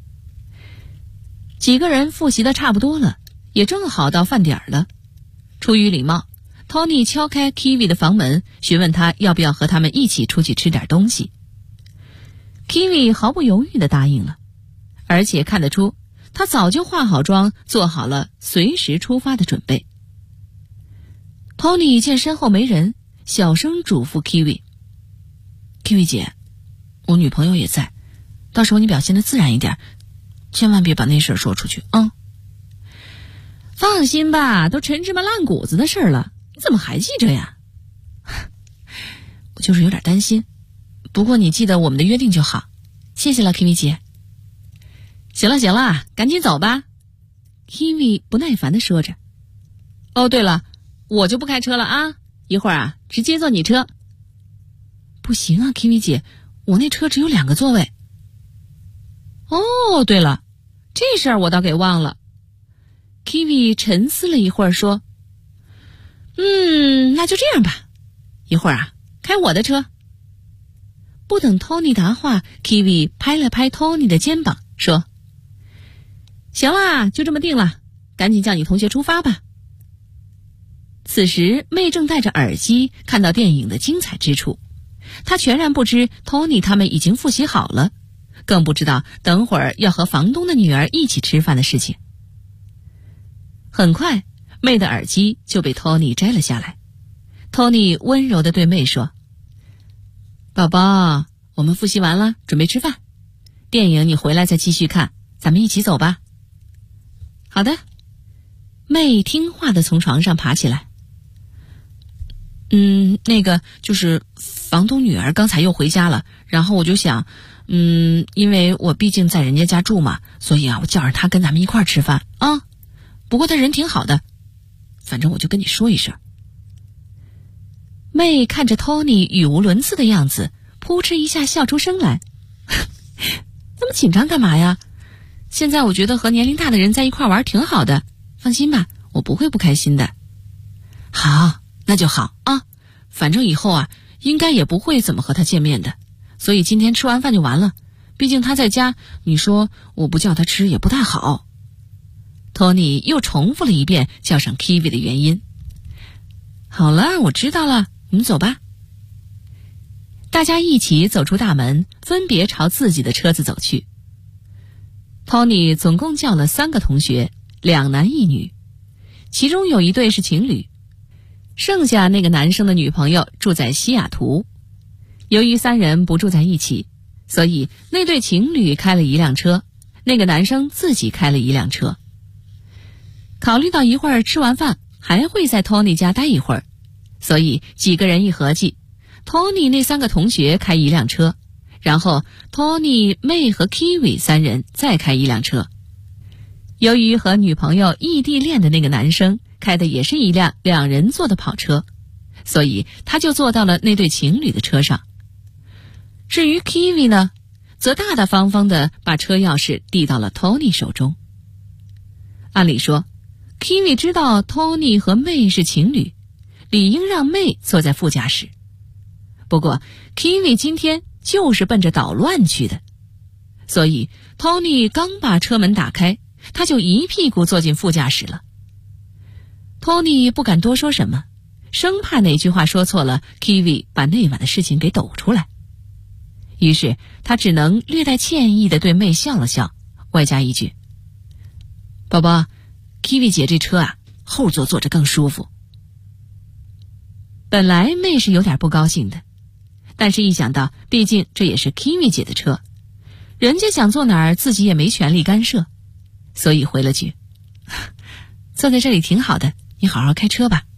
几个人复习的差不多了，也正好到饭点了。出于礼貌， Tony 敲开 Kiwi 的房门，询问他要不要和他们一起出去吃点东西。 Kiwi 毫不犹豫地答应了，而且看得出他早就化好妆，做好了随时出发的准备。Tony 见身后没人，小声嘱咐 Kiwi： 姐，我女朋友也在，到时候你表现得自然一点，千万别把那事儿说出去啊。放心吧，都陈芝麻烂谷子的事儿了，你怎么还记着呀？我就是有点担心，不过你记得我们的约定就好，谢谢了 Kiwi 姐。行了，赶紧走吧。 Kiwi 不耐烦地说着。哦，对了，我就不开车了啊，一会儿啊直接坐你车。不行啊 Kiwi 姐，我那车只有2个座位。哦，对了，这事儿我倒给忘了。 Kiwi 沉思了一会儿说，那就这样吧，一会儿啊开我的车。不等 Tony 答话， Kiwi 拍了拍 Tony 的肩膀说，行啦，就这么定了，赶紧叫你同学出发吧。此时妹正戴着耳机看到电影的精彩之处，她全然不知 Tony 他们已经复习好了，更不知道等会儿要和房东的女儿一起吃饭的事情。很快妹的耳机就被 Tony 摘了下来。 Tony 温柔地对妹说，宝宝，我们复习完了，准备吃饭，电影你回来再继续看，咱们一起走吧。 好的。妹听话的从床上爬起来。那个就是房东女儿刚才又回家了，然后我就想，因为我毕竟在人家家住嘛，所以我叫上她跟咱们一块儿吃饭啊。不过她人挺好的，反正我就跟你说一声。妹看着 Tony 语无伦次的样子，扑哧一下笑出声来。那么紧张干嘛呀？现在我觉得和年龄大的人在一块玩挺好的，放心吧，我不会不开心的。好，那就好啊，反正以后应该也不会怎么和他见面的，所以今天吃完饭就完了，毕竟他在家，你说我不叫他吃也不太好。托尼又重复了一遍叫上 Kiwi 的原因。好了，我知道了，你们走吧。大家一起走出大门，分别朝自己的车子走去。托尼总共叫了3个同学，2男1女，其中有一对是情侣，剩下那个男生的女朋友住在西雅图。由于3人不住在一起，所以那对情侣开了一辆车，那个男生自己开了一辆车。考虑到一会儿吃完饭还会在 Tony 家待一会儿，所以几个人一合计， Tony 那3个同学开一辆车，然后 Tony、妹和 Kiwi 3人再开一辆车。由于和女朋友异地恋的那个男生开的也是一辆2人坐的跑车，所以他就坐到了那对情侣的车上。至于 Kiwi 呢，则大大方方地把车钥匙递到了 Tony 手中。按理说 Kiwi 知道 Tony 和妹是情侣，理应让妹坐在副驾驶。不过 Kiwi 今天就是奔着捣乱去的，所以 Tony 刚把车门打开，他就一屁股坐进副驾驶了。Tony 不敢多说什么，生怕哪句话说错了 Kiwi 把那晚的事情给抖出来。于是他只能略带歉意地对妹笑了笑，外加一句：宝宝， Kiwi 姐这车后座坐着更舒服。本来妹是有点不高兴的，但是一想到毕竟这也是 Kiwi 姐的车，人家想坐哪儿自己也没权利干涉，所以回了句：坐在这里挺好的，你好好开车吧。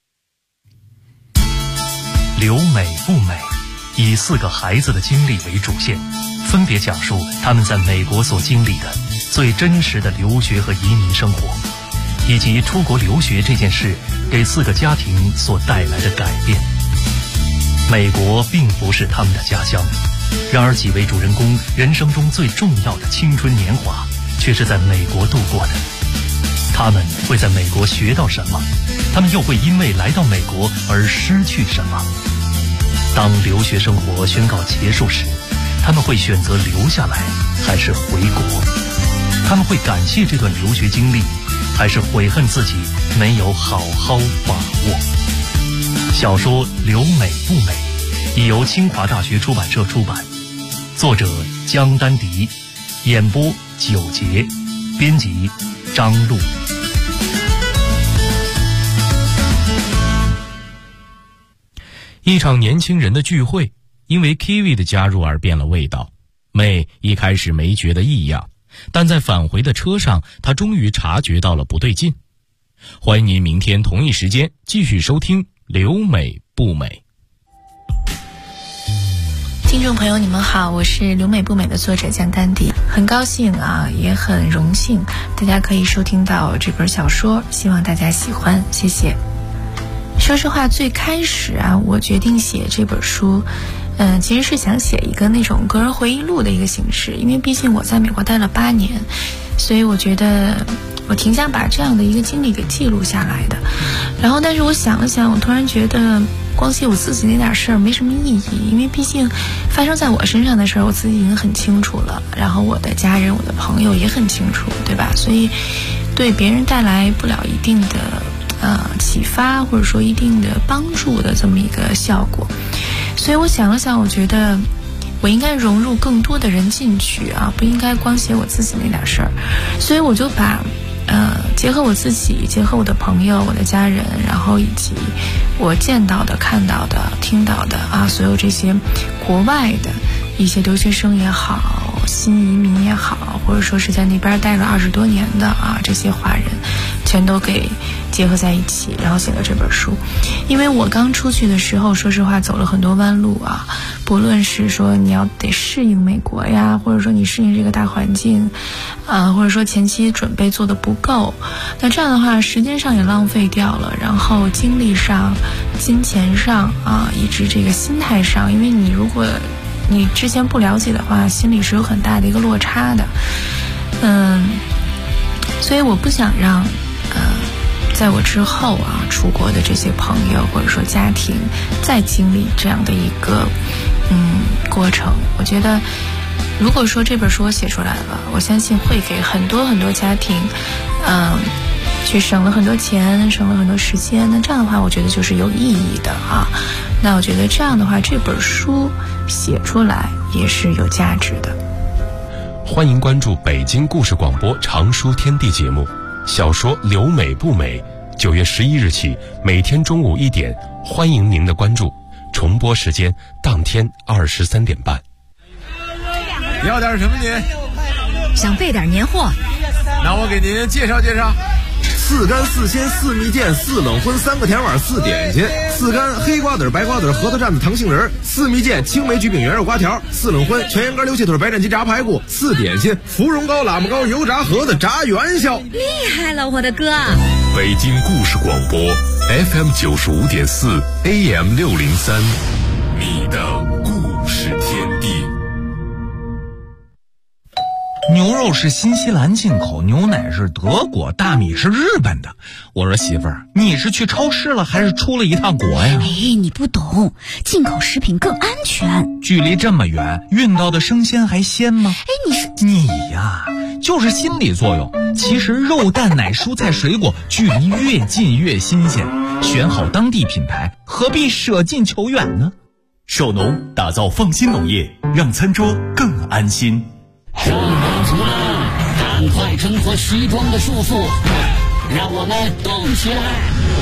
留美不美，以4个孩子的经历为主线，分别讲述他们在美国所经历的最真实的留学和移民生活，以及出国留学这件事给4个家庭所带来的改变。美国并不是他们的家乡，然而几位主人公人生中最重要的青春年华却是在美国度过的。他们会在美国学到什么？他们又会因为来到美国而失去什么？当留学生活宣告结束时，他们会选择留下来还是回国？他们会感谢这段留学经历，还是悔恨自己没有好好把握？小说《留美不美》已由清华大学出版社出版，作者江丹迪，演播9节，编辑张璐。 一场年轻人的聚会因为 Kiwi 的加入而变了味道。妹一开始没觉得异样，但在返回的车上，她终于察觉到了不对劲。欢迎您明天同一时间继续收听《留美不美》。 听众朋友你们好，我是留美不美的作者江丹迪，很高兴也很荣幸大家可以收听到这本小说，希望大家喜欢，谢谢。说实话，最开始我决定写这本书其实是想写一个那种个人回忆录的一个形式，因为毕竟我在美国待了8年，所以我觉得我挺想把这样的一个经历给记录下来的。然后但是我想了想，我突然觉得光写我自己那点事儿没什么意义，因为毕竟发生在我身上的事儿我自己已经很清楚了，然后我的家人我的朋友也很清楚，对吧？所以对别人带来不了一定的启发或者说一定的帮助的这么一个效果。所以我想了想，我觉得我应该融入更多的人进去不应该光写我自己那点事儿。所以我就把结合我自己，结合我的朋友我的家人，然后以及我见到的看到的听到的所有这些国外的一些留学生也好， 新移民也好，或者说是在那边待了20多年的这些华人，全都给结合在一起，然后写了这本书。因为我刚出去的时候，说实话走了很多弯路不论是说你要得适应美国呀，或者说你适应这个大环境或者说前期准备做的不够，那这样的话时间上也浪费掉了，然后精力上、金钱上以及这个心态上，因为你如果你之前不了解的话，心里是有很大的一个落差的。所以我不想让在我之后出国的这些朋友或者说家庭再经历这样的一个过程。我觉得如果说这本书我写出来了，我相信会给很多很多家庭去省了很多钱，省了很多时间，那这样的话我觉得就是有意义的那我觉得这样的话这本书写出来也是有价值的。 欢迎关注北京故事广播常书天地节目，小说留美不美，9月11日起每天中午1点，欢迎您的关注，重播时间当天23点半。 要点什么您？ 想备点年货， 那我给您介绍介绍。4干4鲜4蜜饯4冷荤3个甜碗4点心，4干黑瓜子白瓜子核桃蘸子糖杏仁，4蜜饯青梅菊饼圆肉瓜条，4冷荤全羊肝溜气腿白斩鸡炸排骨，4点心芙蓉糕喇嘛糕油炸盒子炸元宵。 厉害了我的哥！ 北京故事广播 FM 95.4 AM 603，你的故事天地。 牛肉是新西兰进口，牛奶是德国，大米是日本的。我说媳妇儿，你是去超市了还是出了一趟国呀？ 你不懂，进口食品更安全。 距离这么远，运到的生鲜还鲜吗？你呀，就是心理作用。其实肉蛋奶蔬菜水果距离越近越新鲜，选好当地品牌，何必舍近求远呢？ 首农打造放心农业，让餐桌更安心。 上班族了，赶快挣脱西装的束缚，让我们动起来。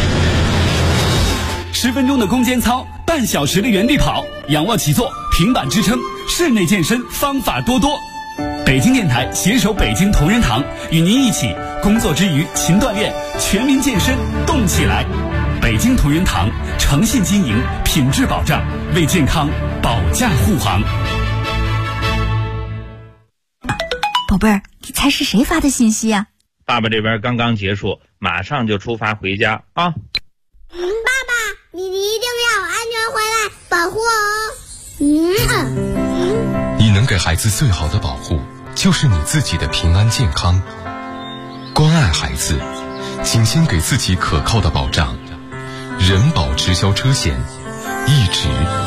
10分钟的攻坚操，半小时的原地跑，仰卧起坐，平板支撑，室内健身方法多多。北京电台携手北京同仁堂，与您一起工作之余勤锻炼，全民健身动起来。北京同仁堂诚信经营，品质保障，为健康保驾护航。 宝贝儿，你猜是谁发的信息啊？ 爸爸这边刚刚结束，马上就出发回家啊！ 爸爸，你一定要安全回来，保护我。 你能给孩子最好的保护，就是你自己的平安健康。关爱孩子，请先给自己可靠的保障。人保直销车险，一直